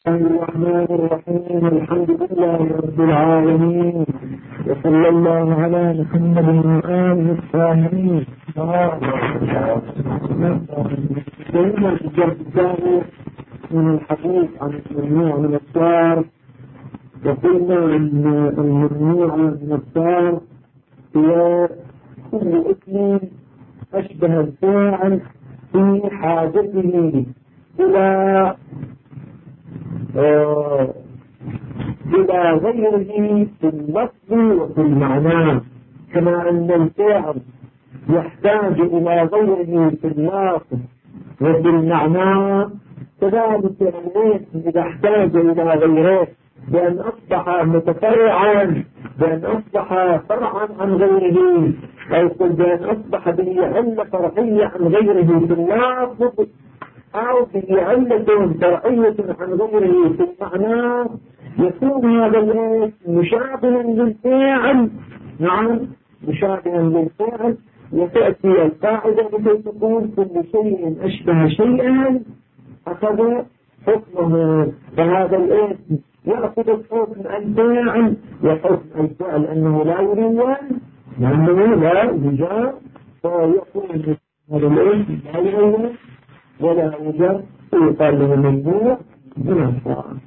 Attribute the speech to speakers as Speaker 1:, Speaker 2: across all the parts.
Speaker 1: الرحمن الرحيم. الحمد لله رب العالمين، وصلى الله على محمد وآله الطاهرين. سيدنا الجزء الثاني من الحديث عن الممنوع من الدار، وقلنا ان الممنوع من الدار هي كل اسم اشبه الفاعل في حاجته إلى غيره في اللفظ وفي المعنى، كما أن الفعل يحتاج إلى غيره في اللفظ وفي المعنى، كذلك الاسم إذا احتاج إلى غيره بأن أصبح متفرعا، بأن أصبح فرعا عن غيره، أو بأن أصبح به علة فرعية عن غيره في اللفظ، أو به علة فرعية عن غيره في المعنى، يكون هذا الاسم مشابها للفعل. نعم، مشابها للفعل. وتأتي القاعدة لكي تقول كل شيء أشبه شيئا أخذ حكمه، فهذا الاسم يأخذ حكم الفاعل وحكم الفعل أنه لا يروى، لأنه لا يوجد، فيكون هذا الاسم لا يروى ولا يوجد، يقال له ممنوع من الفعل،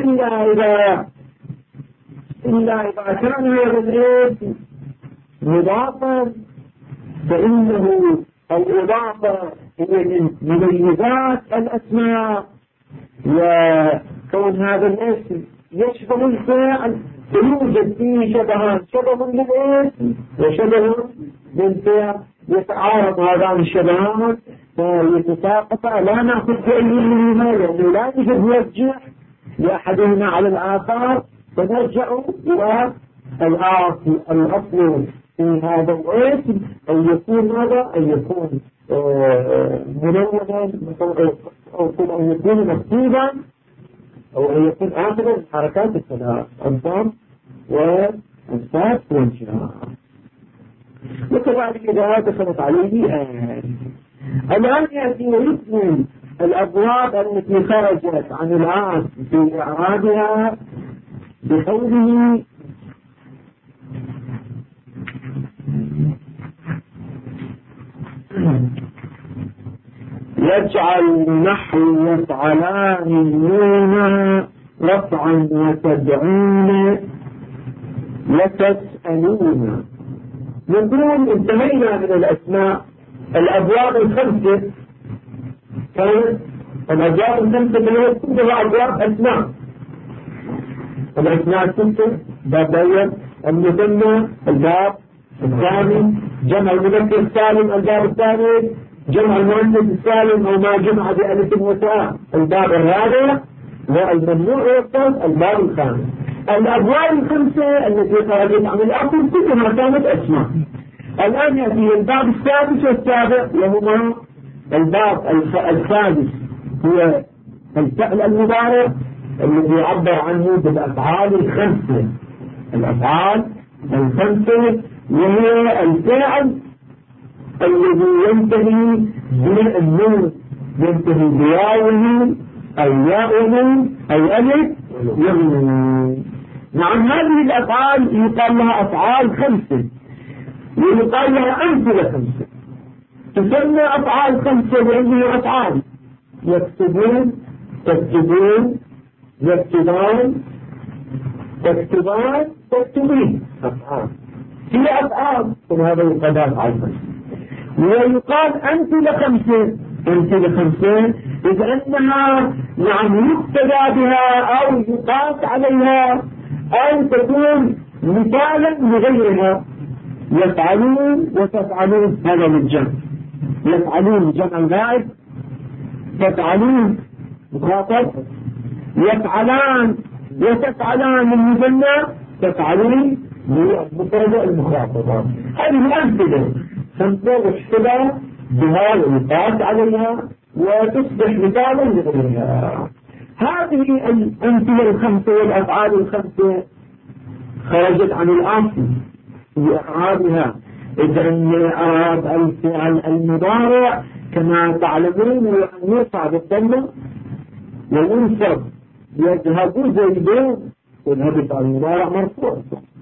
Speaker 1: إلا إذا كان هذا الاسم مضافا، فإنه الإضافة هي من مميزات الأسماء، وكون هذا الاسم يشبه الفعل فيوجد فيه شبه للاسم وشبه للفعل، يتعارض هذان الشبهان فيتساقطا، لا نأخذ بأي منهما، لأنه لا يوجد مرجع لأحدهما على الآخر، فنرجع إلى الأصل في هذا الاسم أن يكون ماذا؟ أن يكون منونا، أو أن يكون مكتوبا، أو أن يكون آخر الحركات الثلاث، الضم والساك والانشراح. وكذلك إذا دخلت عليه الآن يأتي ويثني الأبواب التي خرجت عن العام في إعرابها بقوله يجعل نحو يفعلان النون رفعا وتدعون وتسألون. نقول انتهينا من الأسماء. الأبواب الخمسة كانت الأبواب الخمسة كلها أبواب أسماء. الأسماء الستة: باب الأول المثنى، الباب الثاني جمع المذكر السالم، الباب الثاني جمع المؤنث السالم أو ما جمع بألف وتاء، الباب الرابع، والممنوع والصرف الباب الخامس. الأبواب الخمسة التي خرجت عن الأصل كلها كانت أسماء. الآن يأتي الباب السادس والسابع، وهما الباب السادس هو الفعل المضارع الذي يعبر عنه بالأفعال الخمسة. الأفعال الخمسة وهي الفعل الذي ينتهي بالنون، ينتهي بواو أو ياء أو ألف يمين. نعم، هذه الأفعال يقال لها أفعال خمسة، ويقال لها أمثلة خمسة. تسمى أفعال خمسة لأنها أفعال: يكتبون، تكتبون، يكتبان، تكتبان، تكتبين. أفعال هي أفعال، وهذا يقال أفعال خمسة. ويقال أمثلة خمسة. أمثلة خمسة إذا أنها نعم يقتدى بها أو يقاس عليها أو تكون مثالا لغيرها. يفعلون وتفعلون، هذا للجمع. يفعلون جمع الغائب، تفعلون مخاطب. يفعلان وتفعلان المثنى، تفعلون مفرد المخاطبة. هذه الأمثلة خمسة واحتبى بها ويقاس عليها وتصبح مثالا لغيرها. هذه الأمثلة الخمسة والأفعال الخمسة خرجت عن الأصل في إعرابها. إذا أن إعراب الفعل المضارع كما تعلمون هو أن يرفع بالضمة وينصب يذهب زيدون، يذهب المضارع مرفوع.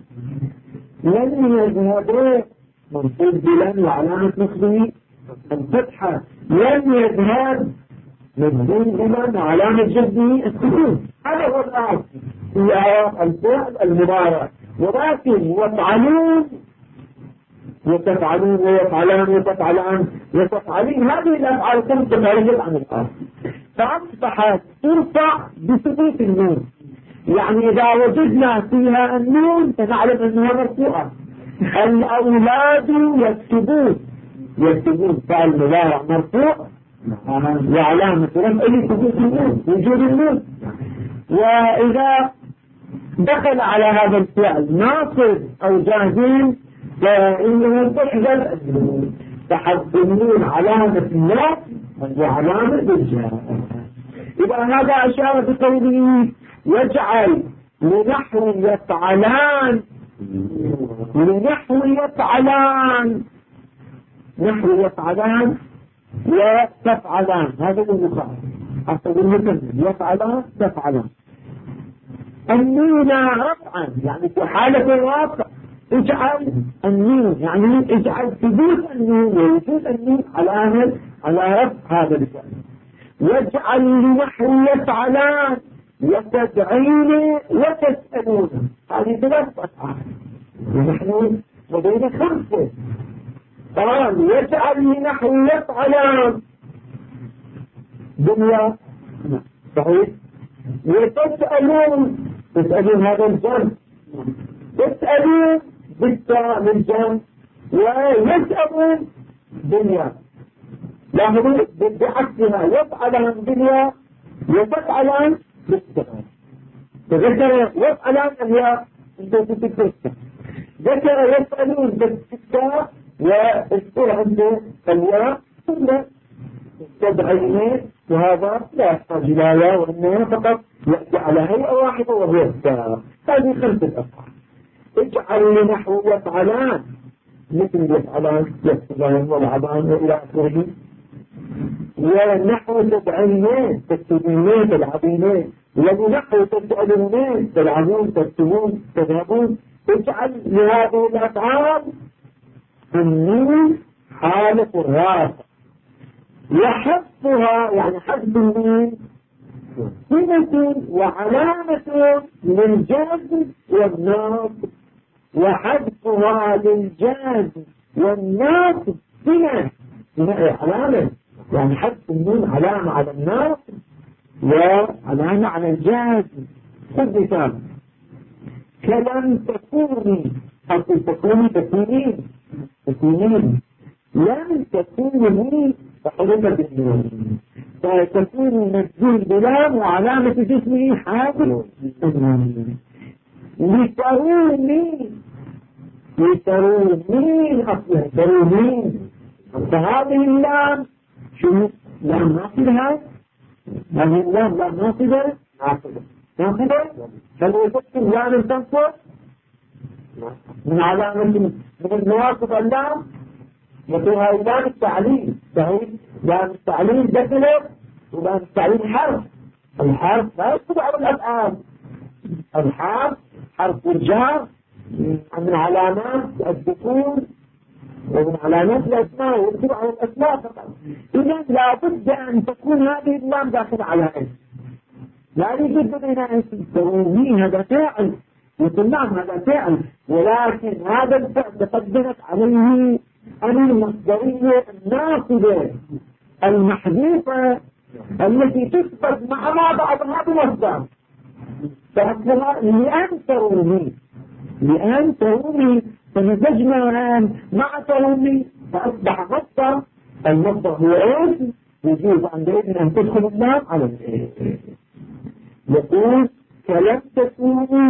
Speaker 1: لن يذهب منصوب بلن وعلامة نصبه الفتحة. لن يذهب مجزوم بلن وعلامة جزمه السكون. هذا هو الأصل في الفعل المضارع. ولكن يفعلون وتفعلون ويفعلان وتفعلان وتفعلين، هذه الأفعال كم تتعرض عن الأصل، فأصبحت ترفع بثبوت النون. يعني إذا وجدنا فيها النون فنعلم أنها مرفوعة. الأولاد يكتبون فعل مضارع مرفوع وعلامة رفعه ثبوت النون، وجود النون. وإذا دخل على هذا الفعل ناصب أو جازم فإنه تحذف النون، تحذف النون علامة النصب وعلامة الجزم. إذا هذا أشار بقوله يجعل لنحو يفعلان، نحو يفعلان وتفعلان، هذا هو المخالف. حتى المكمل يفعلان تفعلان. النون رفعا يعني في حالة الرفع اجعل النون، يعني اجعل ثبوت النون ووجود النون على رفع هذا الفعل. واجعل لنحو يفعلان يستدعين وتسألون، هذه 3 أفعال ونحن لدينا 5. قال يجعل لنحو يفعلان دنيا صحيح، وتسألون هذا الجمع، تسألون بالتاء من جمع، ويسألون دنيا. لاحظوا بعكسها يفعلان دنيا وتفعلان بالتاء. فذكر يفعلان هي بالتاء، ذكر يسألون بالتاء واذكر عنده الياء ثم تدعينه، وهذا لا يحتاج إلى ياء وإنما فقط يأتي على هيئة واحدة وهي التاء. هذه 5 أفعال. اجعل لنحو يفعلان مثل يفعلان يكتبان والعبان وإلى آخره. ونحو تدعينين تكتبينين تلعبينين، ولنحو تسألونين تلعبون تكتبون تذهبون. اجعل لهذه الأفعال النون حالة الرافع، وحذفها يعني حذف النون صفة وعلامة للجازم والناصب، وحذفها للجازم والناصب صفة علامة، يعني حذف النون علامة على الناصب وعلامة على الجازم. خذ مثال: كلم تكوني، حتى تكونين لم تكوني فحرمت النون، فتكون مجزوم بلام وعلامة جسمه حاضر. لتروني أصلا تروني، فهذه اللام شو لام ناصبها؟ هذه اللام لام ناصبة هل يفكر لام تنصب من علامة من النواصب اللام؟ يقول هاي لام التعليل صحيح، لام التعليل دخلت، ولام التعليل حرف. الحرف لا يكتب على الأفعال، الحرف حرف الجار من علامات الدخول ومن علامات الأسماء، ويكتب على الأسماء فقط. إذن لا بد أن تكون هذه اللام داخل على اسم، لا يوجد بين اسم ترومي هذا فاعل، يقول نعم هذا فاعل، ولكن هذا الفعل تقدمت عليه المصدرية الناصبة المحذوفة التي تثبت مع ما بعضها بمصدر، فأصلها لأن ترومي فنتجمع الآن مع ترومي فأصبح مصدر. المصدر هو اسم، يجوز عندئذ أن تدخل اللام على الاسم. يقول كلم تكوني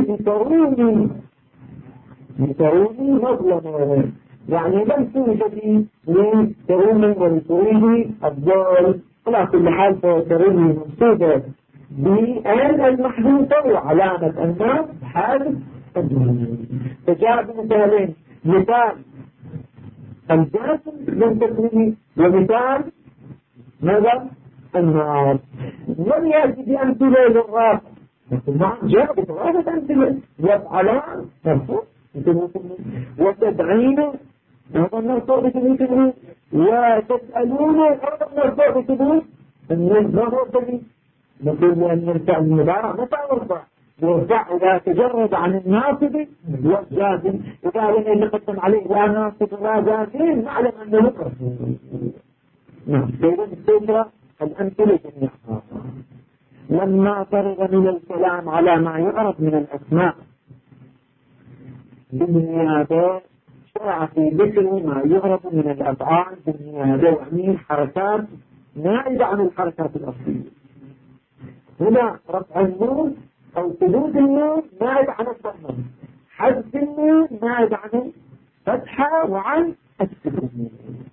Speaker 1: لتروني مظلمة، يعني لم توجدي لتروني ولتريني الضال. على كل حال فتروني منصوبة بأن المحذوفة وعلامة الناس حادث الدين. فجاء بمثالين: مثال الجاسم لم تكوني، ومثال ماذا؟ النار. لم يأتي بأمثلة للرافع، لكن ما جاء بثلاثة أمثلة. يفعلان مرفوع وتدعين هذا مرفوع بثبوت وتسألون هذا مرفوع بثبوت النون. نقول لأن الفعل المضارع متى يرفع؟ يرفع إذا تجرد عن الناصب والجازم. إذا لم يتقدم عليه لا ناصب ولا جازم نعلم أنه مرفوع. نعم. سيدنا السيدة الأمثلة جميعها لما فرغ من الكلام على ما يعرف من الأسماء بالنيابة شرع في ذكر ما يعرف من الأفعال بالنيابة، يعني حركات نائبة عن الحركات الأصلية. هنا رفع النون أو ثبوت النون نائب عن الضمة، حذف النون نائب عن الفتحة وعن السكون.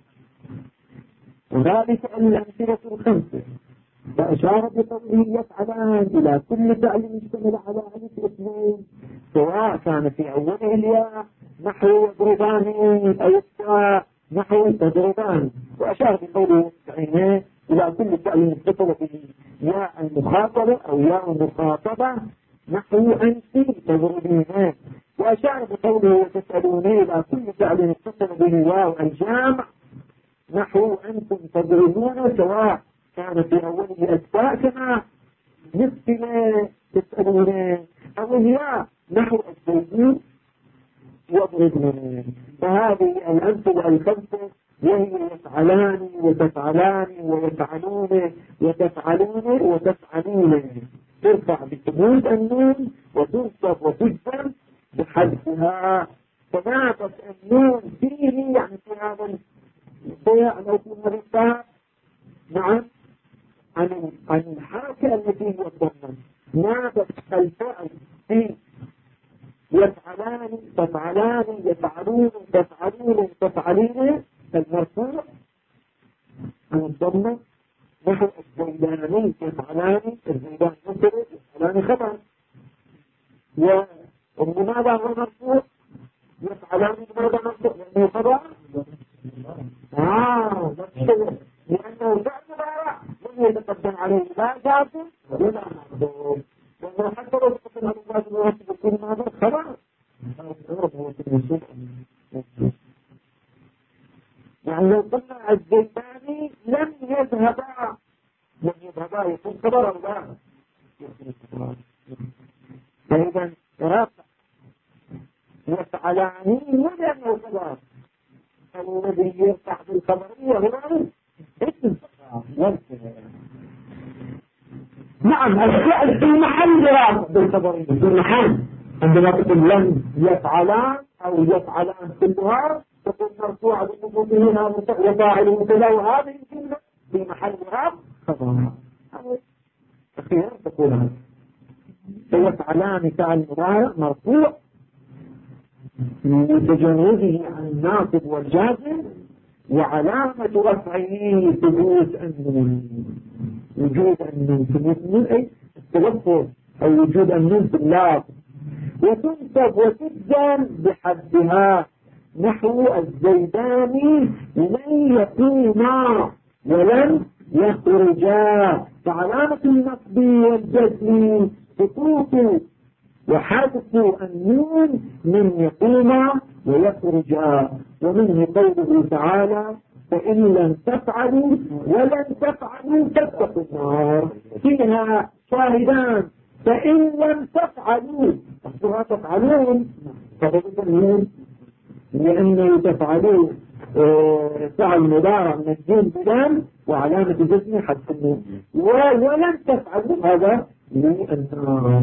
Speaker 1: وذلك الأمثلة الخمسة. فأشار بقوله يفعلان إلى كل فعل يشتمل على ألف اثنين سواء كان في أوله الياء نحو يضربان أو التاء نحو تضربان. وأشار بقوله بعينه إلى كل فعل يتصل به ياء المخاطبة أو ياء المخاطبة نحو أنت تضربين. وأشار بقوله تسألون إلى كل فعل يتصل به ياء الجامع نحو أنتم تضربون سواء كان في أوله الأسماء كما مثل تسألون أو هي نحو الزيدين يضربون. فهذه الأمثلة الخمسة وهي يفعلان وتفعلان ويفعلون وتفعلون وتفعلون ترفع بثبوت النون وتنصب وتجزم بحذفها. فناقص النون فيه يعني في هذا الشيء أو في هذا الباب نعم عن الحركة التي هي الضمة. ناقص الفعل في يفعلان تفعلان يفعلون تفعلون تفعلين المرفوع عن الضمة نحو الزيداني يفعلان الزيدان مصر يفعلان خبر. ولماذا هو مرفوع؟ يفعلان لماذا مرفوع؟ لأنه خبر لأنه فعل مضارع لم يتقدم عليه لا جازم ولا محذوف. لأنه حتى لو تقدم عليه جازم ولا تقدم ماذا خبر يعني لو قلنا الزيداني لم يذهبا يكون خبر أو لا. فإذا رفع يفعلاني ولم خبر الذي يرفع بالخبرية هو اسم نعم الفعل في محل رفع بالخبرية في محل. عندما تقول لم يفعلان أو يفعلان كلها تكون مرفوعة بثبوته وفاعله كذا وهذه الجملة في محل رفع خبرها أخيرا تقول هذا فيفعلان فعل مضارع مرفوع لتجرده عن الناصب والجازم وعلامة رفعه ثبوت النون. وجود النون ثبوت النون أي التلفظ أو وجود النون في اللفظ. وتنصب وتجزم بحدها نحو الزيداني لن يقوما ولن يخرجا. فعلامة النصب والجزم سقوط وحذف النون من يقوما ويخرجا. ومنه قوله تعالى فإن لم تفعلوا ولن تفعلوا فاتقوا النار. فيها شاهدان فإن لم تفعلوا أصلها تفعلون فقدت النون لأنه تفعلوا فعل مضارع مجزوم بلام وعلامة جزمه حذف النون ولن تفعلوا هذا للنار.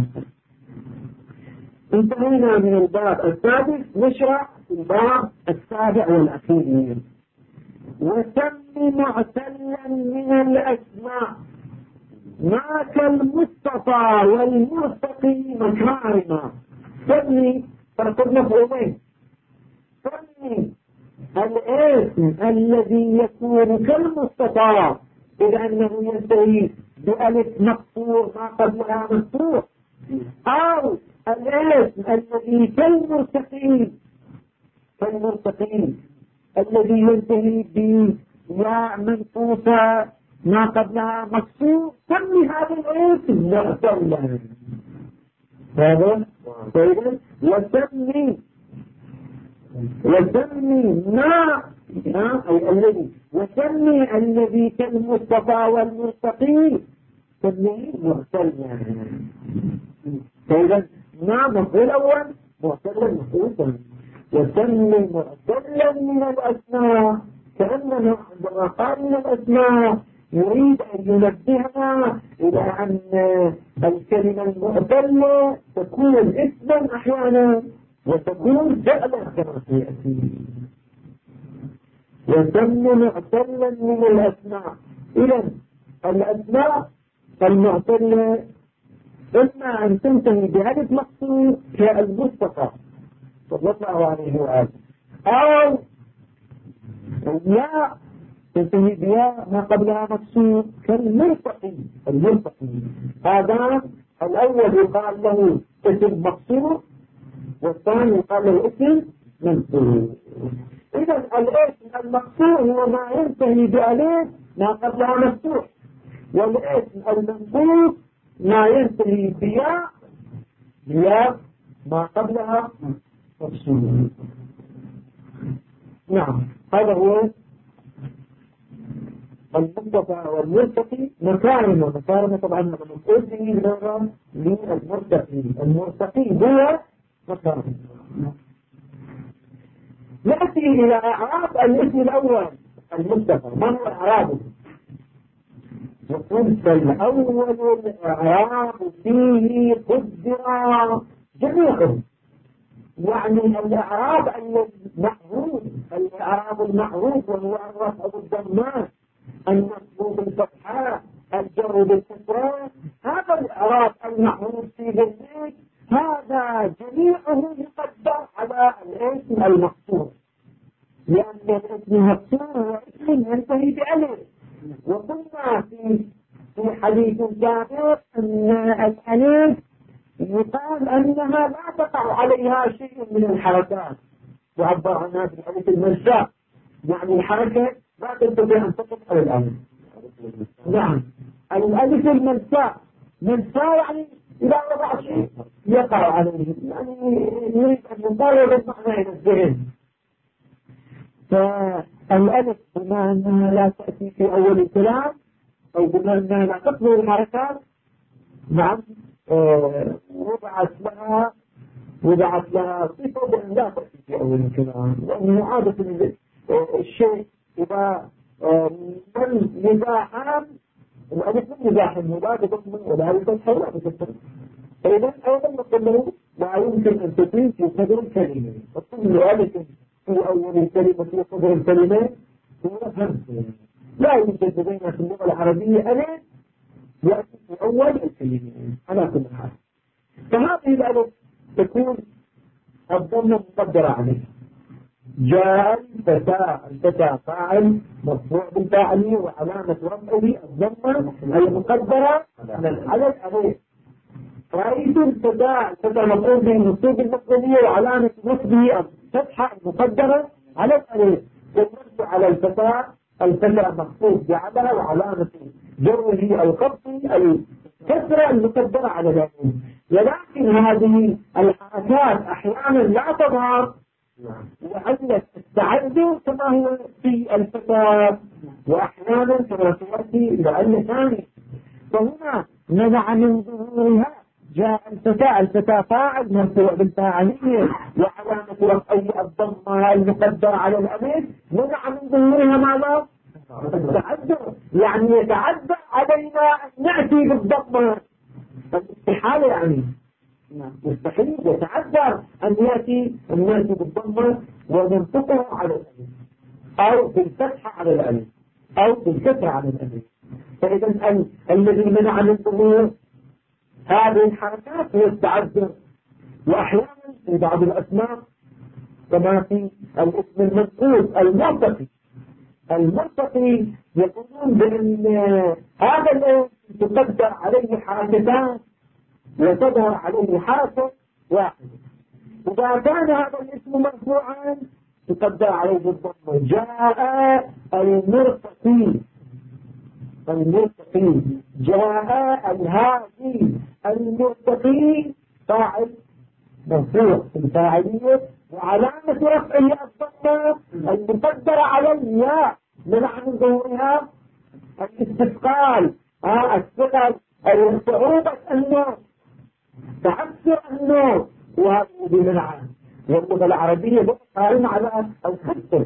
Speaker 1: انتهينا من الباب السادس. نشرع الباب السابع والأخير. وسم معتلا من الأسماء ما كالمصطفى والمرتقي مكارما. سمي فرق مفعولين. سمي الاسم الذي يكون كالمصطفى إذا أنه ينتهي بألف مقصور ما قبلها مفتوح أو الاسم الذي كالمرتقي الذي ينتهي بياء منقوصة ما قبلها مكسور. سمي هذا الاسم معتلا هذا فإذا وسمي ما أي الذي وسمي الذي كالمصطفى والمرتقي سميه معتلا. فإذا ما مفعول أول معتلا مفعول ثاني. وسمي معتلا من الأسماء كأننا عندما قال من الأسماء يريد أن ينبهنا إلى أن الكلمة المعتلة تكون اسما أحيانا وتكون فعلا كما سيأتي. وسمي معتلا من الأسماء. إذن الأسماء المعتلة إما أن تنتهي بهدف مقصود كالمصطفى صلى الله عليه وآله أو لا تنتهي بها ما قبلها مقصود كالمرتقي. هذا الأول يقال له اسم مقصود والثاني يقال له اسم منصوب. إذا الاسم المقصود هو ما ينتهي بألف ما قبلها مفتوح، والاسم المنصوب ما ينتهي بياء ما قبلها مفصول. نعم، هذا هو المصطفى والمرتقي. مكارمة طبعا مفعول به مرة للمرتقي. المرتقي هو مكارمة. نأتي إلى إعراب الاسم الأول المصطفى. ما هو إعرابه؟ يقول فالأول الإعراب فيه قدر جميعه، يعني الإعراب المعروف، الإعراب المعروف وهو الرفع بالضمات، النصب بالفتحات، الجر بالكسرات، هذا الإعراب المعروف في ذلك هذا جميعه يقدر على الاسم المقصور، لأن الاسم المقصور هو اسم ينتهي بألف. وقلنا في حديث سابق أن الألف يقال أنها لا تقع عليها شيء من الحركات، يعبر عنها بالألف المنشاء، يعني الحركة لا تستطيع أن تقع على الألف. نعم، الألف المنشاء يعني إذا وضع شيء يقع عليه، يعني يريد أن يطالب المعنى إلى الذهن. فالألف بما أنها لا تأتي في أول الكلام أو بما أنها لا تقبل الحركات، نعم، وضعت لها صفة بأن لا تأتي في أول الكلام، لأنه عادة الشيء إذا من مزاحا الألف من مزاحا ولا تضمن ولا يتسحر ولا تتسحر. فإذا أيضا نقول له لا يمكن أن تكون في صدر الكلمة، وكل ألف في أول الكلمة في صدر الكلمة هو همس، لا يوجد لدينا في اللغة العربية ألف يأتي في أول الكلمة على كل حال. فهذه الألف تكون الضمة مقدرة عليه. جاء الفتى فاعل مرفوع بالفاعل وعلامة رفعه الضمة المقدرة على الألف. رأيت الفتى مفعول به منصوب بالمفعولية وعلامة نصبه الفتحة المقدرة على الألف. والنصب على الفتى مخصوص بعدها وعلامة جره الخفض الكسرة المقدرة على الألف. ولكن هذه الحركات أحيانا لا تظهر لعلة التعذر كما هو في الفتاة، وأحيانا كما سيأتي لعلة ثانية. فهنا منع من ظهورها. جاء الفتاة فاعل مرفوع بالفاعلية وعلامة رفعه الضمة المقدرة على الألف، منع من ظهورها ماذا؟ التعذر، يعني يتعذر علينا أن نأتي بالضمة الاستحالة، يعني مستحيل يتعذر أن يأتي بالضمة وننطقه على الألف أو بالفتحة على الألف أو بالكسرة على الألف. فإذا الذي منع من ظهور هذه الحركات هي التعذر. وأحيانا في بعض الأسماء كما في الاسم المنصوب المرتقي يقولون بأن هذا الاسم تقدر عليه حركتان وتظهر عليه حركة واحدة. إذا كان هذا الاسم مرفوعا تقدر عليه بالضمة. جاء المرتقي جاء الهادي المرتقي فاعل مرفوع في الفاعلية، وعلامة رفعه الضمة المقدرة على الياء منع من ظهورها الاستثقال، الثقل، صعوبة النوم، تعثر النوم، وهذا بمنعه. واللغة العربية قائمة على الخطة،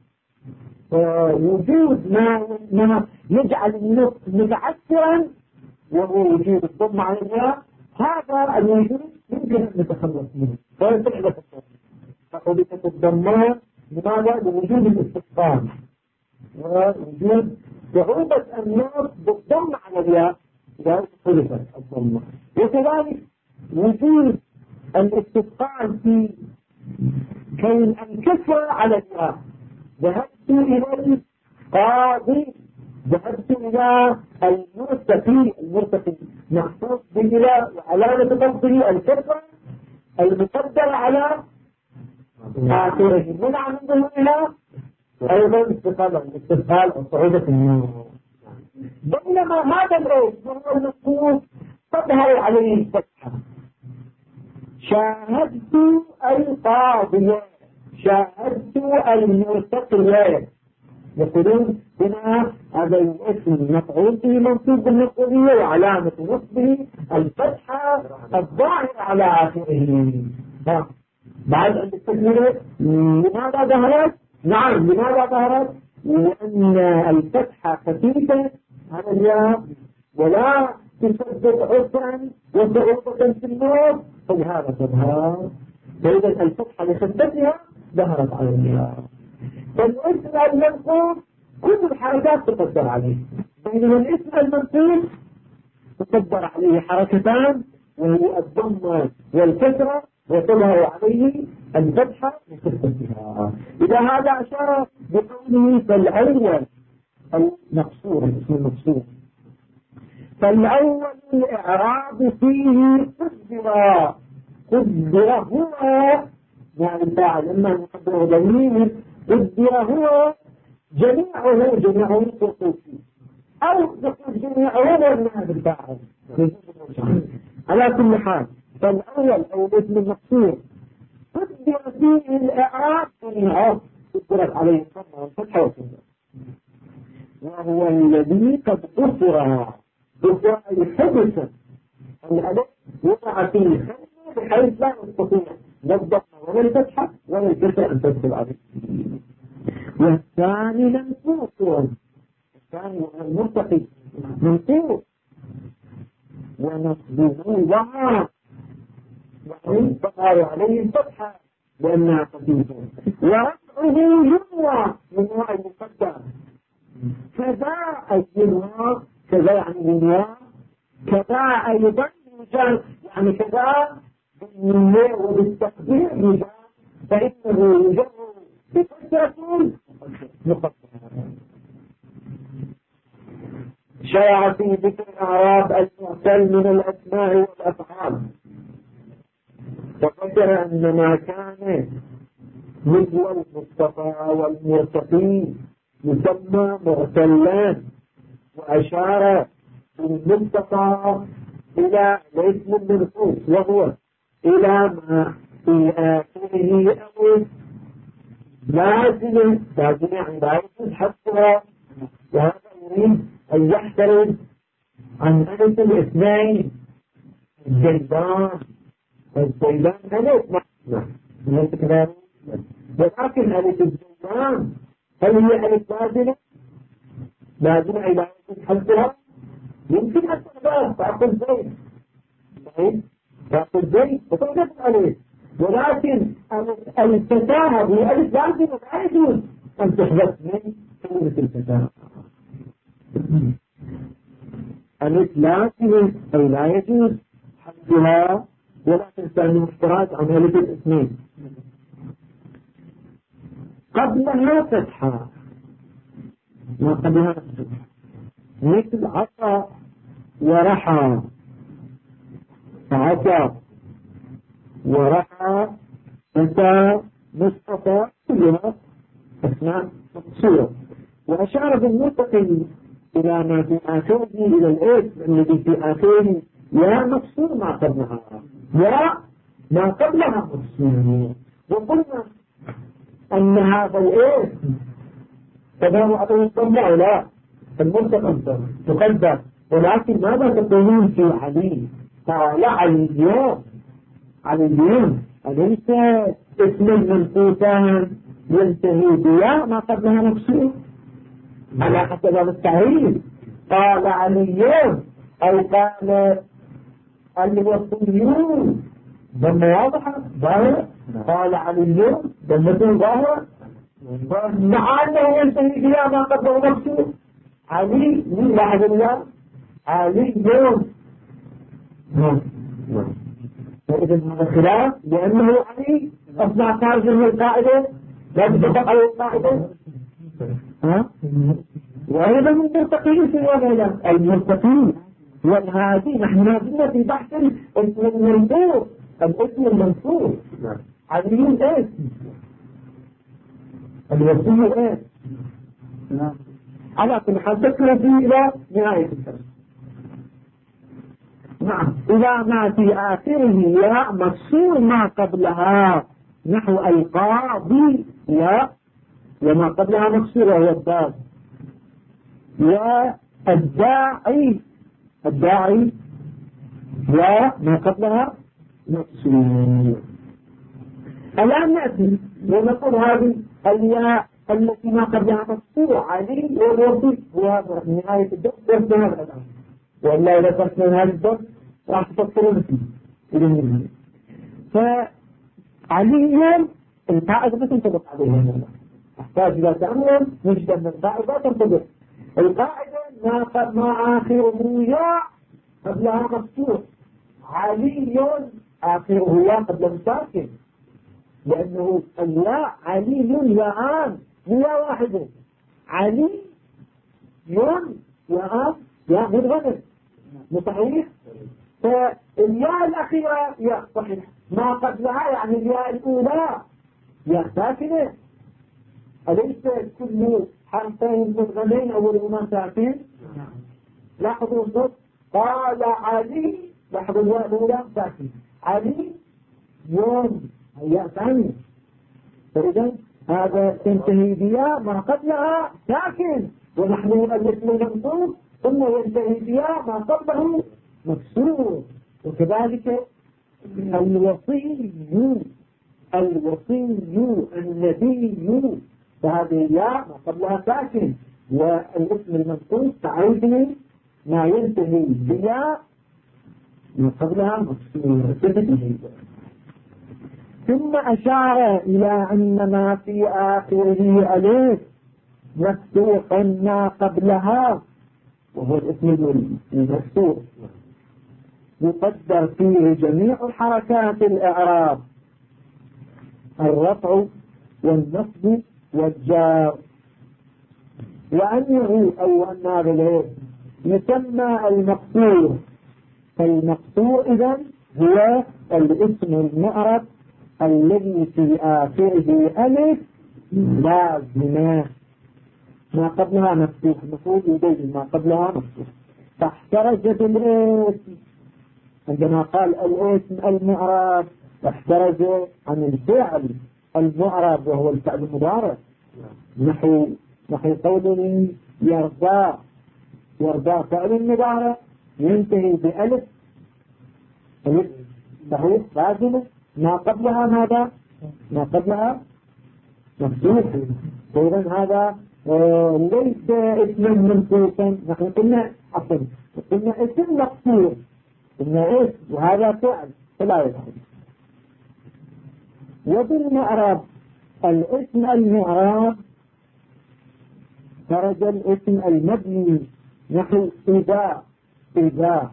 Speaker 1: وجود ما يجعل النطق متعثرا وهو وجود الضم على الياء، هذا الوجود يمكن أن نتخلص منه. فعلة فحدثت الضمان لماذا؟ لوجود الاستثقال ووجود صعوبة النطق بالضم على الياء، إذا حدثت الضمة. وكذلك وجود الاستثقال في كون الكسرة على الياء. ذهبت إلى القاضي، ذهبت إلى المرتقي مخصوص بإلى، وعلامة ضبطه الكسرة المقدرة على آخره، منع من ظهورها أيضا الاستثقال أو صعوبة النور. بينما هذا الرئيس وهو المخصوص تظهر عليه الفتحة. شاهدت القاضية، شاهدت المرتقية، يقولون هنا هذا الاسم مفعول به منصوب بالمفعولية، وعلامة نصبه الفتحة الظاهرة على آخره. بعد أن تستكمل لماذا ظهرت؟ نعم، لماذا ظهرت؟ لأن الفتحة خفيفة على الياء ولا تسبب عسرا وصعوبة في النور، فلهذا تظهر. فإذا الفتحة لخفتها ظهرت على الياء. فالاسم المنصوب كل الحركات تقدر عليه، بينما الاسم المنصوب تقدر عليه حركتان، وهي الضمة والكسرة، وتظهر عليه الفتحة لخفتها. إذا هذا أشار بقوله فالأول المقصور، الاسم المقصور. فالأول الإعراب فيه قدر هو، يعني الفاعل إما نقدره ضمير، قدر هو جميعه خصوصي، أو نقول جميعه والنهى بالفاعل. على كل حال فالأول أو الاسم المقصور قدر فيه الإعراب جميعه، قدرت عليه الضمة والفتحة والكسرة، وهو الذي قد قصر حدث الألف وقع فيه خلفه بحيث لا يستطيع لا الضمة ولا الفتحة ولا الكسرة أن تدخل عليه. والثاني منصوص، الثاني المرتقي منصوص، ونصبه ظهر، يعني ظهر عليه الفتحة لأنها خفيفة، ورفعه ينوى من نوع المقدر. كذا الجنوى، كذا يعني ينوى، كذا أيضا يجال، يعني كذا بالنية وبالتقدير يجال، فإنه يجر بكثرة مقدرة. شرع في ذكر الأعراب المعتل من الأسماء والأفعال، فذكر أن ما كان مثل المصطفى والمرتقي يسمى معتلان، وأشار المصطفى إلى الاسم المنصوص، وهو إلى ما في آخره أو لازم يعني لا يجوز حتى، وهذا يريد أن يحترز عن ألف الاثنين. الزيدان ألف ولكن ألف الزيدان هل هي ألف لازمة إلى ألف حذفها؟ يمكن أن تأخذ زيد، تأخذ زيد وتوجد ألف، ولكن التشابه بألف لازمة لا يجوز أن تحذف من كلمة التشابه. ألف لازمة أي لا يجوز حذفها، ولكن ثاني احتراز عن ألف الاثنين. قبلها فتحة، ما قبلها فتحة، مثل عصا ورحى، عصا ورحى أنت مصطفى، كلها أسماء مقصورة. وأشار بالمرتقي إلى ما في آخره، إلى الاسم الذي في آخره يا مقصور ما قبلها، وما قبلها مكسور. وقلنا أن هذا الاسم تبارع الضمة ولا الملتقى تقدر، ولكن ماذا تقولون في علي؟ قال علي اليوم أليس اسم المنقوصان ينتهي بياء ما قبلها مكسور على حسب التعريف؟ قال علي أو قال الوصيون ضمة واضحة ظاهرة، قال علي ضمة ظاهرة، مع أنه ينتهي بياء ما قبله مكسور. علي من بعد الله علي يوم. فإذا هذا خلاف لأنه علي أصبح خارجا من القاعدة، لا تطبق على القاعدة. وأيضا من المرتقين في الوضع المرتقين والهادي. نحن نازلنا في بحث المنصور، الاسم المنصور علي ايش؟ الوصي ايش؟ على كل حال تذكر فيه إلى نهاية الدرس. نعم، إذا ما في آخره ياء مكسور ما قبلها نحو القاضي ياء وما قبلها مكسور وهو الضاد، والداعي ياء ما قبلها مكسور. الآن نأتي ونقول هذه الياء التي ما قبلها مكسور علي والوصي هو نهاية الدرس وانتهى الآن، والله إذا كنت من هذا الدرس راح تفكرون فيه. فعليهم القاعدة ما تنطبق عليهم، أحتاج إلى تأمل نجد أن القاعدة تنطبق. القاعدة ما آخره ياء قبلها مكسور، علي آخره ياء قبل ساكن، لأنه الياء علي ياءان ياء واحدة، علي ياء مدغمة مصحيح. فالياء الأخيرة ياء صحيح، ما قبلها يعني الياء الأولى ياء ساكنة. أليس كل حرفين مدغمين أولهما ساكن؟ لاحظوا الصوت، قال علي، لاحظوا الياء الأولى ساكن، علي ياء ثانية. فإذا هذا تنتهي بياء ما قبلها ساكن، ونحن الاسم المنصوب ثم ينتهي بياء ما قبله مكسور. وكذلك الوصي النبي، فهذه ياء ما قبلها ساكن، والاسم المنصوب تعريفه ما ينتهي بياء ما قبلها مكسور. ثم أشار إلى أن ما في آخره ألف مفتوح ما قبلها وهو الاسم المفتوح يقدر فيه جميع حركات الإعراب، الرفع والنصب والجار، وأنه أو أن هذا يسمى المقصور. فالمقصور إذن هو الاسم المعرب الذي في آخره ألف لازمة ما قبلها مفتوح، مفعول يدين ما قبلها مفتوح. فاحترز بالاسم عندما قال الاسم المعرب، احترز عن الفعل المعرب وهو الفعل المضارع، نحو قوله يرضى فعل مضارع ينتهي بألف صحيح لازمة ما قبلها ماذا؟ ما قبلها مفتوح. فإذا هذا ليس اسما منصوصا، نحن قلنا اسم مقصور، قلنا اسم وهذا فعل فلا يدخل. وبالمعرب الاسم المعرب خرج الاسم المبني، نحو إذا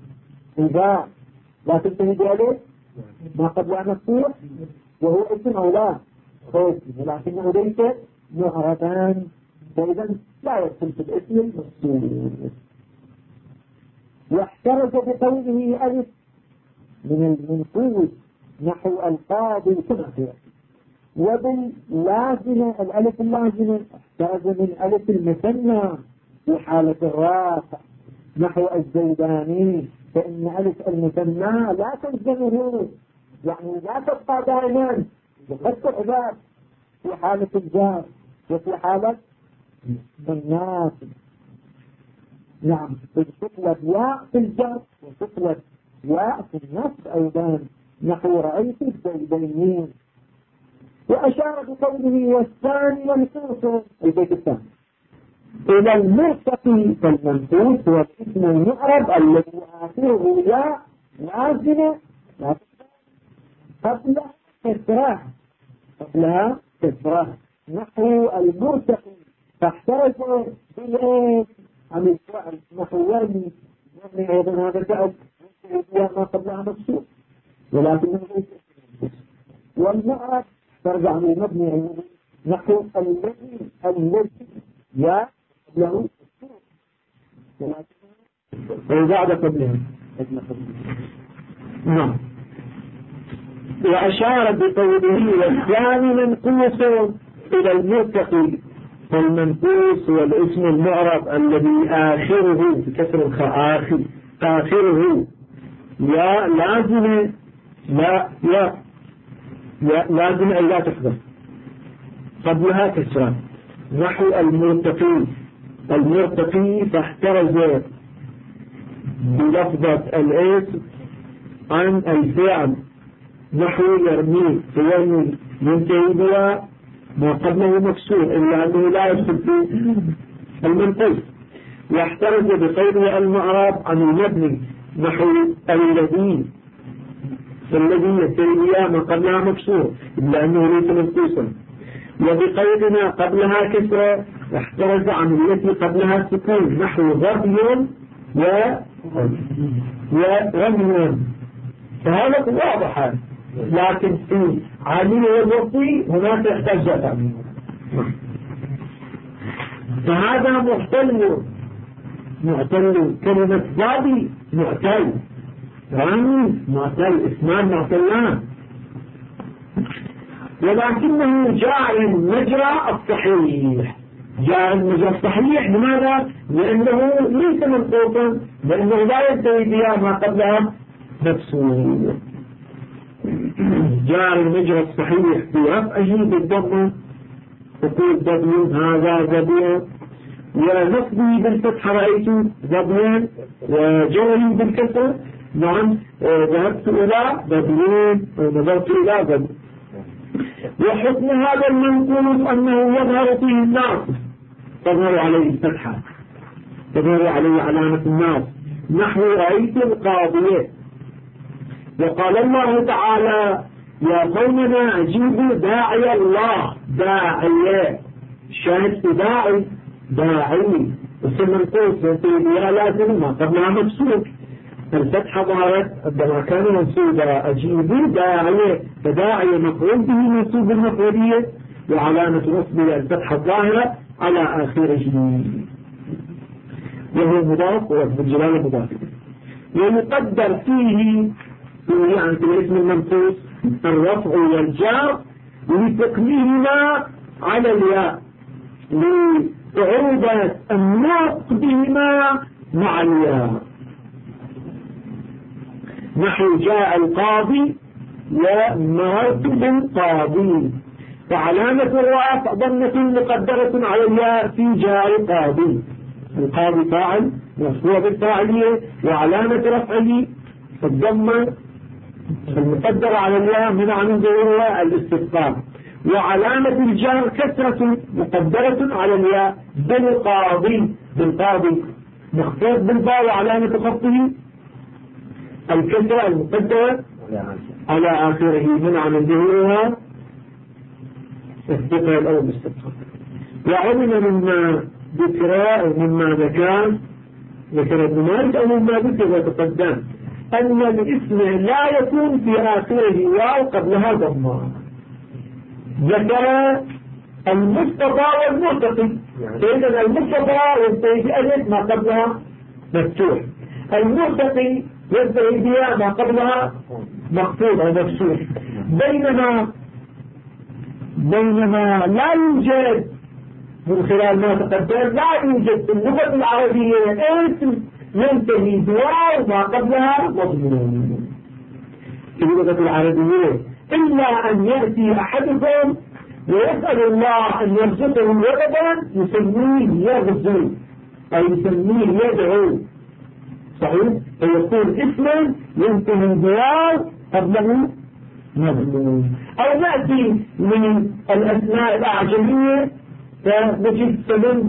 Speaker 1: لا تنتهي بألف ما قبلها مفتوح وهو اسم أو لا ولكنه ليس معربان، فإذا لا يدخل في الاسم المقصور. واحترز بقوله ألف من المنقوص نحو القاضي كما هي. وباللازمة الألف اللازمة احترز من ألف المثنى في حالة الرافع نحو الزيداني فإن ألف المثنى لا تلزمه، يعني لا تبقى دائما، قد تعذر في حالة الجار وفي حالة الناصب. نعم، تطلب ياء في الجر وتطلب ياء في النصب أيضا، نحو رأيت الزيدين. وأشار بقوله والثاني منصوص البيت الثاني إلى المرتقي فالمنصوص هو الاسم المعرب الذي آخره ياء لازمة قبلها كسرة نحو المرتقي فاحترز بالإيه عن الفعل نحو ولي يعني أيضا هذا الفعل ما قبلها مكسور ولكنه ليس والمعرب ترجع من المبني نحو الذي يا له وزاد قبلها. نعم. وأشار بقوله والثاني منقوص إلى المرتقي فالمنقوص والاسم المعرب الذي آخره بكسر الخاء آخره يا لازم لازم أن لا تحذف قبلها كسرة نحو المرتقي فاحترز بلفظة الاسم عن الفعل نحو يرمي فيرمي ينتهي بها ما قبله مكسور إلا أنه لا يدخل في المنقوص. واحترز بقوله المعرب عن المبني نحو الذي ينتهي بها ما قبلها مكسور إلا أنه ليس منقوصا. وبقيدنا قبلها كسرة احترز عن التي قبلها سكون نحو ضرب ورمي. فهذا واضح، لكن في عامل والوصي هناك يحتاج تعميم. فهذا معتل كلمة ضابي معتل اسمان معتلان، ولكنه جاء المجرى الصحيح. لماذا؟ لأنه ليس منقوطا، لأنه لا ينتهي بها ما قبلها مكسور. جاء المجرى الصحيح برفعه بالضمة تقول ضبي هذا ضبي، ونصبي بالفتح رأيت ضبيا، وجري بالكسر نعم ذهبت إلى ضبيين ونظرت إلى ضبي. وحكم هذا المنقوص أنه يظهر فيه الناس تظهر عليه الفتحة، تظهر عليه علامة الناس نحو رأيت القاضية. وقال الله تعالى يا قومنا أجيبوا داعي الله، داعي شاهد داعي اسم منقوص يا لازم ما قبلها مكسور. الفتحة ظهرت عندما كان منصوبا أجيبوا داعي، فداعي مفعول به منصوب بالمفعولية وعلامة نصبه الفتحة الظاهرة على آخره وهو مضاف والجلال مضاف. ويقدر فيه يعني في الاسم المنصوص الرفع والجار لتقليلهما على الياء لصعوبة النطق بهما مع الياء نحو جاء القاضي ومررت بالقاضي، فعلامة الرفع ضمة مقدرة على الياء في جاء القاضي. القاضي فاعل مرفوع بالفاعلية وعلامة رفعه الضمة المقدرة على الياء منع من ظهورها الاستثقال، وعلامة الجار كسرة مقدرة على الياء بالقاضي مخفوض بالباء وعلامة خفضه الكسرة المقدرة على آخره منع من ظهورها الثقل أو الاستثقال. وعلم مما ذكر ابن مالك أو مما ذكر تقدم أن الاسم لا يكون في آخره واو قبلها ضمة. ذكر المصطفى والمرتقي، فإذا المصطفى ينتهي بألف ما قبلها مفتوح، المرتقي ينتهي بها ما قبلها مخفوض أو مكسور. بينما لا يوجد من خلال ما تقدم لا يوجد في اللغة العربية اسم ينتهي بواو ما قبلها مضمون في اللغة العربية، إلا أن يأتي أحدكم ويسأل الله أن يرزقه ولدا يسميه يغزو أو يسميه يدعو، صحيح؟ فيكون اسما ينتهي بواو قبله مضمون. أو نأتي من الأسماء الأعجمية فنجد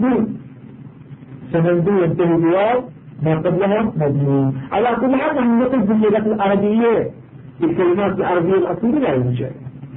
Speaker 1: سمندو ينتهي بواو ما قبلها مضمون. على كل حال نحن نقول في اللغة العربية في الكلمات العربية الأصلية لا يوجد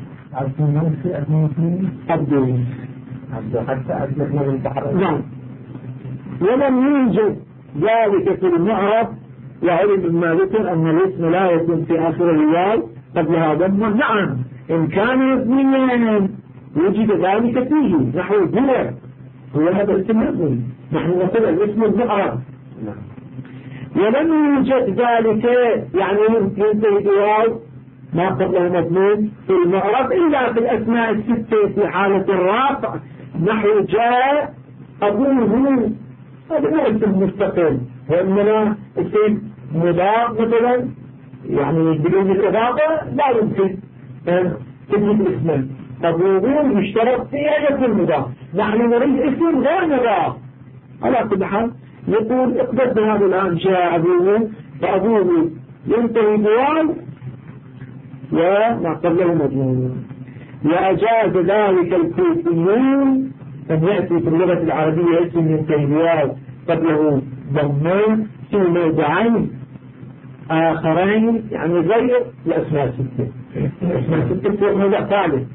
Speaker 1: عبد حتى أسلكنا من البحر. نعم. ولم يوجد ذلك في المعرب، وعلم ما ذكر أن الاسم لا يكون في آخر الواو قبلها ضمة. نعم إن كان مبنيا وجد ذلك فيه، نحو هو هذا الاسم مبني، نحن نقول الاسم المعرب. ولم يوجد ذلك يعني ينتهي بواو ما قبله مضمون في المعرب إلا في الأسماء الستة في حالة الرفع، نحو جاء أبوه، هذا لا اسم مستقل، وإنما اسم مضاف مثلا يعني بدون الإضافة لا يمكن أن تجد اسما. أبوه يشترط فيها يكون مضاف، نحن نريد اسم غير مضاف. على كل حال يقول اقدر بهذا الآن جاء أبوه، فأبوه ينتهي بواو وما قبله مضمون. وأجاز ذلك الكوفيون أن يأتي في اللغة العربية اسم ينتهي بواو قبله ضمين في موضعين آخرين، يعني غير الأسماء الستة. الأسماء الستة في موضع ثالث،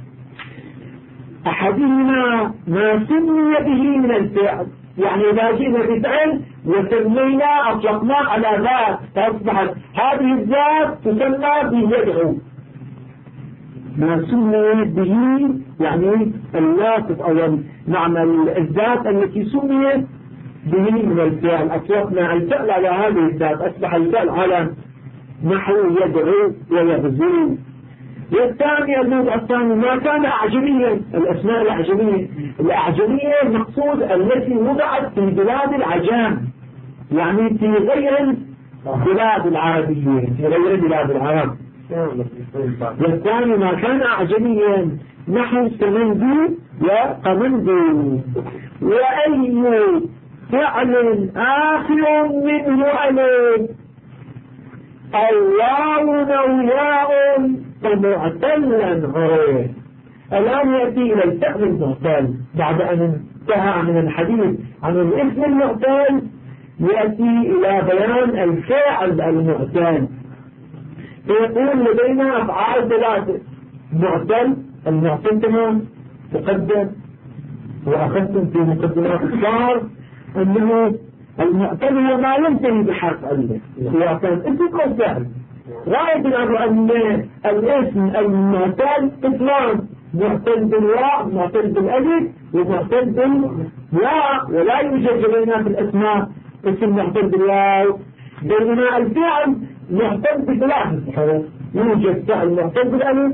Speaker 1: أحدهما ما سمي به من الفعل، يعني إذا جئنا بفعل وسمينا أطلقنا على ذات فأصبحت هذه الذات تسمى بيدعو. ما سمي به يعني الواصف أو معنى الذات التي سميت به من الفعل، أطلقنا الفعل على هذه الذات أصبح الفعل على نحو يدعو ويغزو. والثاني النوع الثاني ما كان أعجميا، الأسماء الأعجمية المقصود التي وضعت في بلاد العجام، يعني في غير بلاد العربية، في غير بلاد العرب. والثاني ما كان أعجميا نحو سمندو وقمندو. وأي فعل آخر منه ألف أو واو أو ياء فمعتلا عرف. الآن يأتي إلى الفعل المعتل بعد أن انتهى من الحديث عن الاسم المعتل، يأتي إلى بيان الفعل المعتل. فيقول لدينا أفعال ثلاثة: معتل، المعتل تمام تقدم وأخذتم في مقدمات الشعر أنه المعتل هو ما ينتهي بحرف ألف، سواء كان اسم أو فعل. غاية الأمر أن الاسم المعتل اسمان: معتل بالواء، معتل بالألف، ومعتل بالواء، ولا يوجد بيننا في الأسماء اسم معتل بالواو. بينما الفعل معتل بثلاث حروف، يوجد فعل معتل بالألف،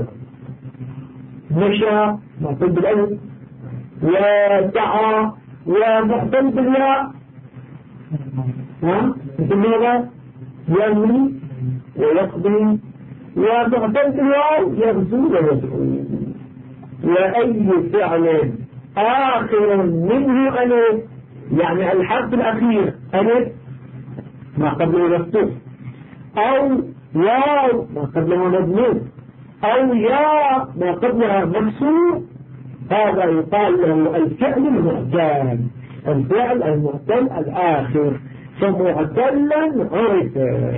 Speaker 1: مشى معتل بالألف، ودعا ومعتل بالياء، مثل ماذا؟ يمني ويقضي، ومعتل بالواو يغزو ويدعو. وأي فعل آخر منه ألف، يعني الحرف الأخير ألف ما قبله مفتوح، أو واو ما قبله مضموم، أو ياء ما قبلها مكسور، هذا يقال له الفعل المعتل، الفعل المعتل الآخر، فمعتلا عرف.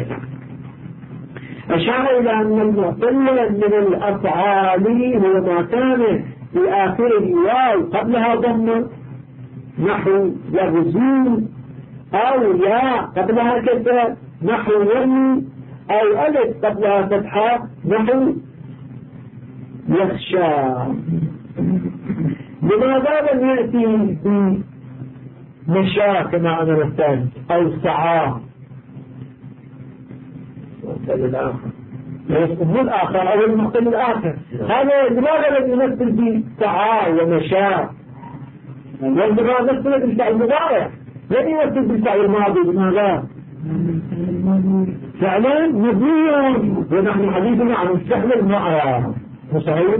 Speaker 1: أشار إلى أن المعتل من الأفعال هو ما كان في آخره واو قبلها ضمة نحو يغزو، أو ياء قبلها كسر نحو يرمي، أو ألف قبلها فتحة نحو يخشى. لماذا لم يأتي بمشى كما أنا الثاني أو سعى؟ مو الآخر أو المعتل الآخر، هذا لماذا لم يمثل بسعى ومشى؟ والمراد نفسه بالفعل المضارع، لم يمثل بالفعل الماضي. لماذا؟ فعلا مبني، ونحن حديثنا عن الفعل المعرب. صحيح؟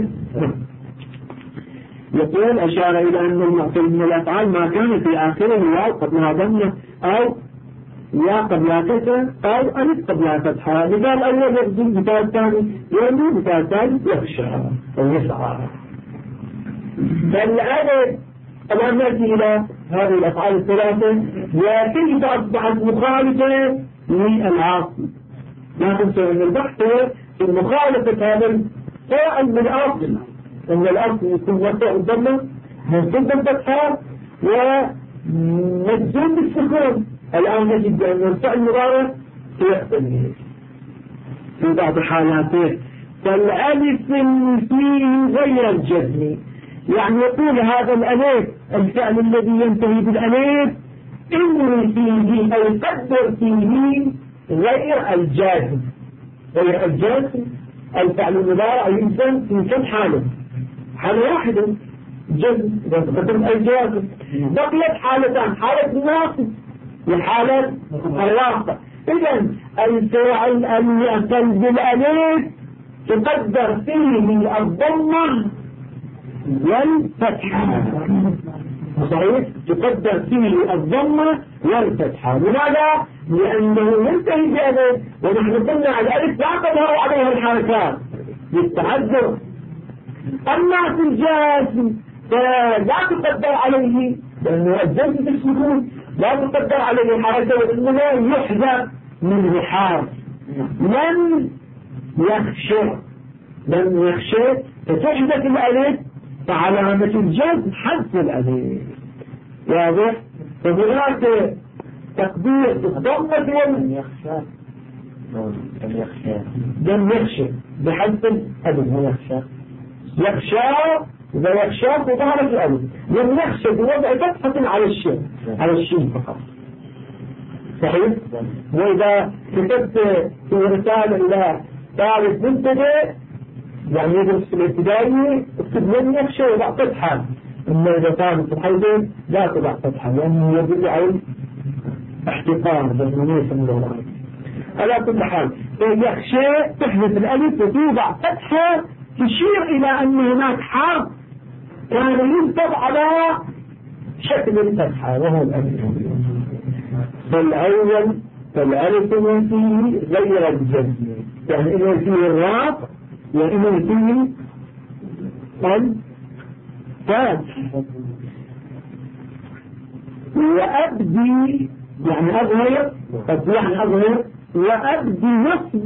Speaker 1: يقول أشار إلى أن المعتل من الأفعال ما كان في آخره واو قبلها ضمة أو يا قبلها كسر أو ألف قبلها فتحة. مثال أول يخزن، مثال ثاني يرمي، مثال ثالث يخشى أو يسعى. فالآن الآن نأتي إلى هذه الأفعال الثلاثة وكيف أصبحت مخالفة للعاصي. لا تنسوا أن البحث في مخالفة هذا سواء من الأصل، أن الأصل يكون مرفوع الضمة منصوب بالفتحة ومجزوم بالسكون. الآن نجد أن الفعل المضارع يحصل في بعض حالاته فالألف فيه غير الجزم، يعني يقول هذا الألف الفعل الذي ينتهي بالألف إنه فيه أو قدر فيه غير الجازم. غير الجازم الفعل المضارع يلزم في كم حالة؟ حالة واحدة جزم وقدر الجازم. بقيت حالتان، حالة الناصب وحالة الرافع. إذن الفعل المعتل بالألف تقدر فيه الضمة والفتحة. صحيح؟ تقدر فيه الضمة والفتحة. لماذا؟ لأنه ينتهي بألف، ونحن قلنا الألف لا تظهر عليها الحركات للتعذر. أما في الجازم فلا تقدر عليه، لأنه الجزم بالسكون لا تقدر عليه الحركة، وإنما يحذر من حرف لن يخشى فتحدث الألف فعلامة الجزم حذف الألف. واضح؟ فهناك تقدير الضمة لم يخشى بحذف الألف. يخشى إذا يخشى فظهرت الألف، لم يخشى بوضع فتحة على الشين فقط. صحيح؟ وإذا كتبت في رسالة إلى طالب مبتدئ يعني يدرس في الابتدائي اكتب لم يخشى وضع فتحة، أما إذا كان في الحيدين لا تضع فتحة لأنه يدل على احتقار بالمنيس من الله. على كل حال يخشى تحذف الألف وتوضع فتحة تشير إلى أن هناك حرف كان ينصب على شكل الفتحة وهو الألف. فالأول فالألف فيه غير الجزم، يعني إنه فيه الرافع وإنه فيه الفتح. وأبدي يعني أظهر، يعني أظهر وأبدي نصب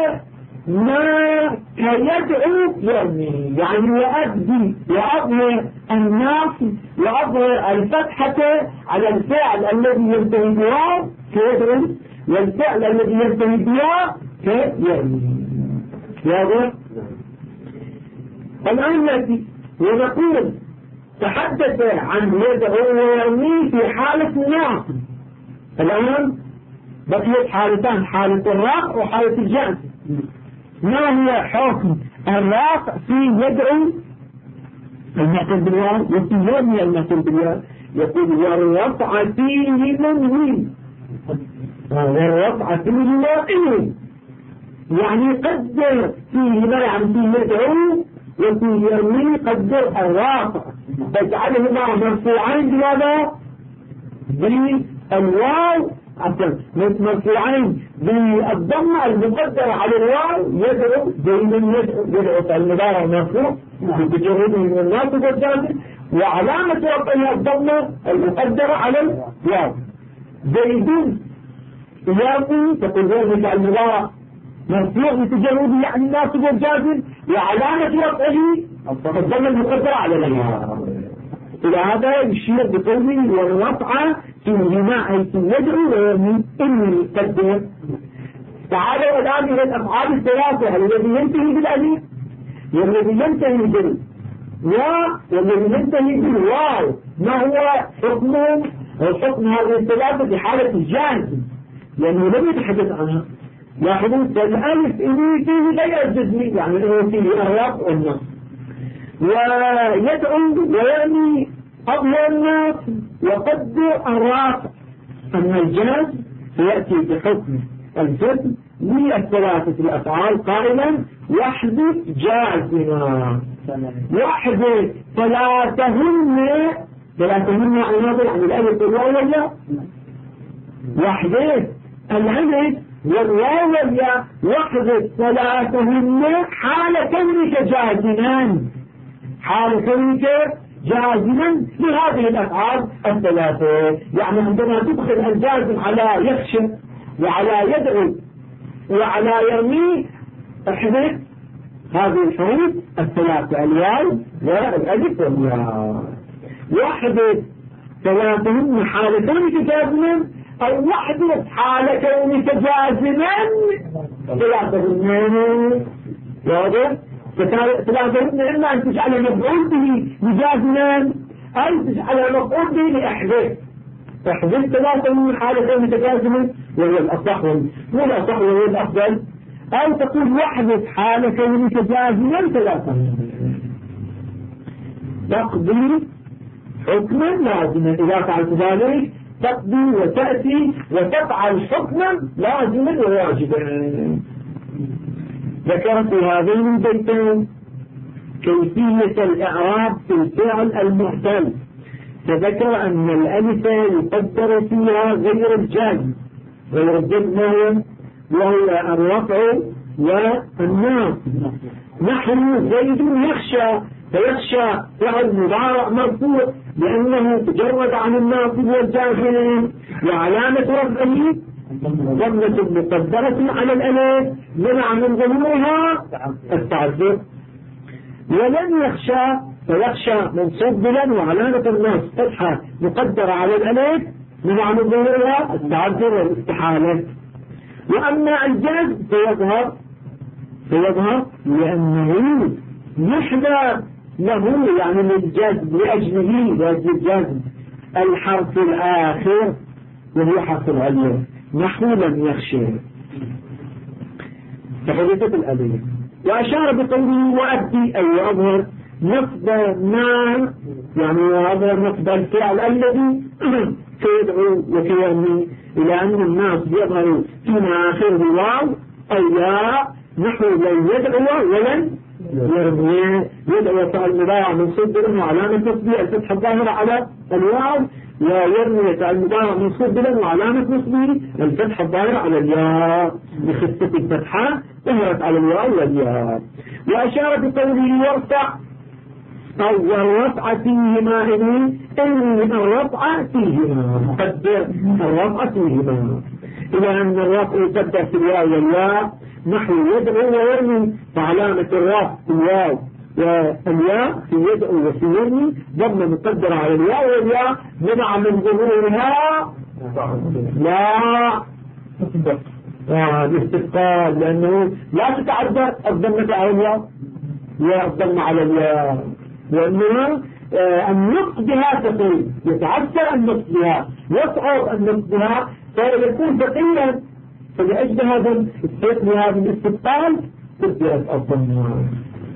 Speaker 1: ما كيدعو يرمي، يعني وأظهر الناصب وأظهر الفتحة على الفعل الذي ينتهي بها كيدعو والفعل الذي ينتهي بها كيرمي. واضح؟ الآن نأتي ونقول تحدث عن يدعو ويرمي في حالة الناصب. الآن بقيت حالتان، حالة الرفع وحالة الجزم. ما هي حكم الرفع في يدعو المعتل بالواو وفي يرمي المعتل بالواو؟ يقول والرفع فيه منهي، والرفع فيه منهي، يعني قدر فيه ما يعني فيه يدعو وفي يرمي قدر الرفع فاجعلهما مرفوعين بماذا؟ بالواو مرفوعين بالضمة المقدرة على الواو. يدعو دائما يدعو فالمضارع مرفوع بجهوده من الناصب والجازم، وعلامة رفعها الضمة المقدرة على الواو. زيدون يأتي تقول ذلك المضارع مرفوع بتجهوده يعني الناصب والجازم، وعلامة رفعه الضمة المقدرة على الواو. إلى هذا يشير بقوله والرفع فيهما حيث يدعو ويرمي إني يقدر. تعالوا الآن إلى الأفعال الثلاثة الذي ينتهي بالألف والذي ينتهي بالواو والذي ينتهي بالواو. ما هو حكم هذه الثلاثة في حالة الجازم لأنه لم يتحدث عنها. لاحظوا فالألف إنه فيه غير الجزمي، يعني إنه فيه الرفع والنصب. ويدعو ويرمي أظهر الناس وقدر الرافع أن الجازم سيأتي بحكم الجزم للثلاثة الأفعال قائلا يحدث جازما، يحدث ثلاثهن يعني ناظر عن الألف والواو والياء، يحدث الألف والواو والياء، يحدث ثلاثهن حال كونك جازما، حال كونك جازما لهذه الأفعال الثلاثة. يعني عندما تدخل الجازم على يخشى وعلى يدعو وعلى يرمي احدث هذه الحروف الثلاثة الواو والألف والياء، يحدث ثلاثهن حال كونك جازما أو يحدث حال كونك جازما ثلاثهن. واضح؟ ثلاثهن إما أن تجعل مفعول به لجازما أو تجعل مفعول به لأحدث. احدث ثلاثهن حال كونك جازما وهو الأصح والأصح وهو الأفضل، أو تقول يحدث حال كونك جازما ثلاثهن. تقضي حكما لازما، إذا فعلت ذلك تقضي وتأتي وتفعل حكما لازما وواجبا. ذكر في هذين البيتين كيفية الإعراب في الفعل المحتل، فذكر أن الألف يقدر فيها غير الجازم، غير الجزم وهو الرفع والناصب. نحن زيد يخشى، فيخشى فعل مضارع مرفوع لأنه تجرد عن الناصب والجازم، وعلامة رفعه ضمة مقدرة على الألف منع من ظهورها التعذر. ولن يخشى فيخشى منصوب بلن وعلامة النصب فتحة مقدرة على الألف منع من ظهورها التعذر والاستحالة. وأما الجزم فيظهر لأنه يحذر له، يعني للجزم لأجل الجزم الحرف الآخر وهو حرف العلية، نحو لم يخشى فحدثت الألف. وأشار بقوله وأبدي أي وأظهر نصب ما، يعني وأظهر نصب الفعل الذي سيدعو وكيرمي، إلى أن الناس يظهر فيما آخره واو أو ياء، نحو لن يدعو ولن يرمي. يدعو فعل مضارع منصوب بلن وعلامة نصبه الفتحة الظاهرة على الواو، ويرمي فعل مضارع منصوب بلن وعلامة نصبه الفتحة الظاهرة على الياء لخفة الفتحة ظهرت على الواو والياء. وأشار بقوله يرفع أو الرفع فيهما، إن الرفع فيهما قدر الرفع فيهما، إلى أن الرفع يقدر في الواو والياء، نحو يدعو ويرمي، فعلامة الرفع في الواو والياء في يدعو وفي يرمي ضمن مقدرة على الواو والياء منع من ظهورها لا الاستثقال، لأنه لا تتعذر الضمة على الواو والضمة على الياء، وإنما النطق بها ثقيل، يتعذر النطق بها، يصعب النطق بها فيكون ثقيلا، فلأجل هذا الثقل هذا الاستثقال تبدأت الضمة.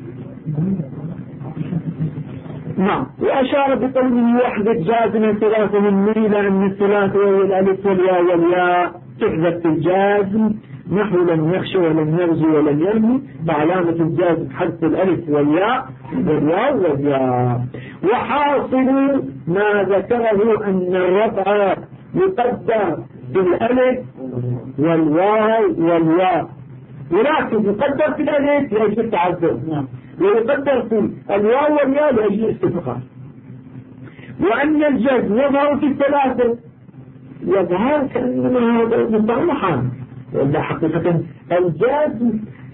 Speaker 1: نعم. وأشار بقوله يحدث جازما ثلاثة من أن الثلاثة وهي الألف والياء والياء تحذف الجازم، نحو لم يخشى ولم يرجو ولم يرمي، بعلامة الجازم حذف الألف والياء والواو والياء. وحاصل ما ذكره أن الرفع يقدر بالألف والواو والياء، ولكن يقدر في الألف لأجل التعذر، ويقدر في الواو والياء لأجل الاستفقار. وأن الجزم يظهر في الثلاثة، يظهر كأنما هذا مصطلحا، ولا حقيقة الجزم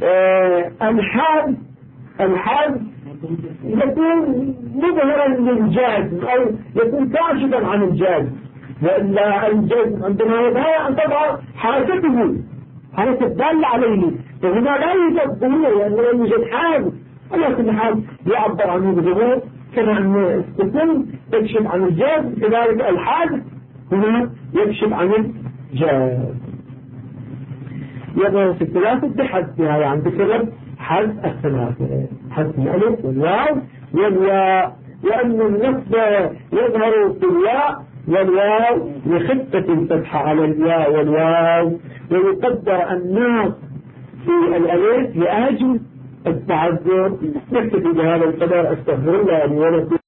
Speaker 1: الحال يكون مظهرا للجازم أو يكون كاشفا عن الجازم، وإلا الجزم عندما يظهر أن تظهر حركته، حركة دالة عليه، فهنا لا يوجد ظهور لأنه لا يوجد حال، على كل حال يعبر عنه بظهور، كما أن السكون يكشف عن الجازم، كذلك الحال هنا يكشف عن الجازم. يظهر في الثلاثة بحذفها، يعني بسبب حذف الثلاثة، حذف الألف والواو والياء. وأن النصب يظهر في الياء والواو لخفة الفتحة على الياء والواو، ويقدر الناس في الألف لأجل التعذر. نكتفي بهذا القدر. أستغفر الله لي ولكم.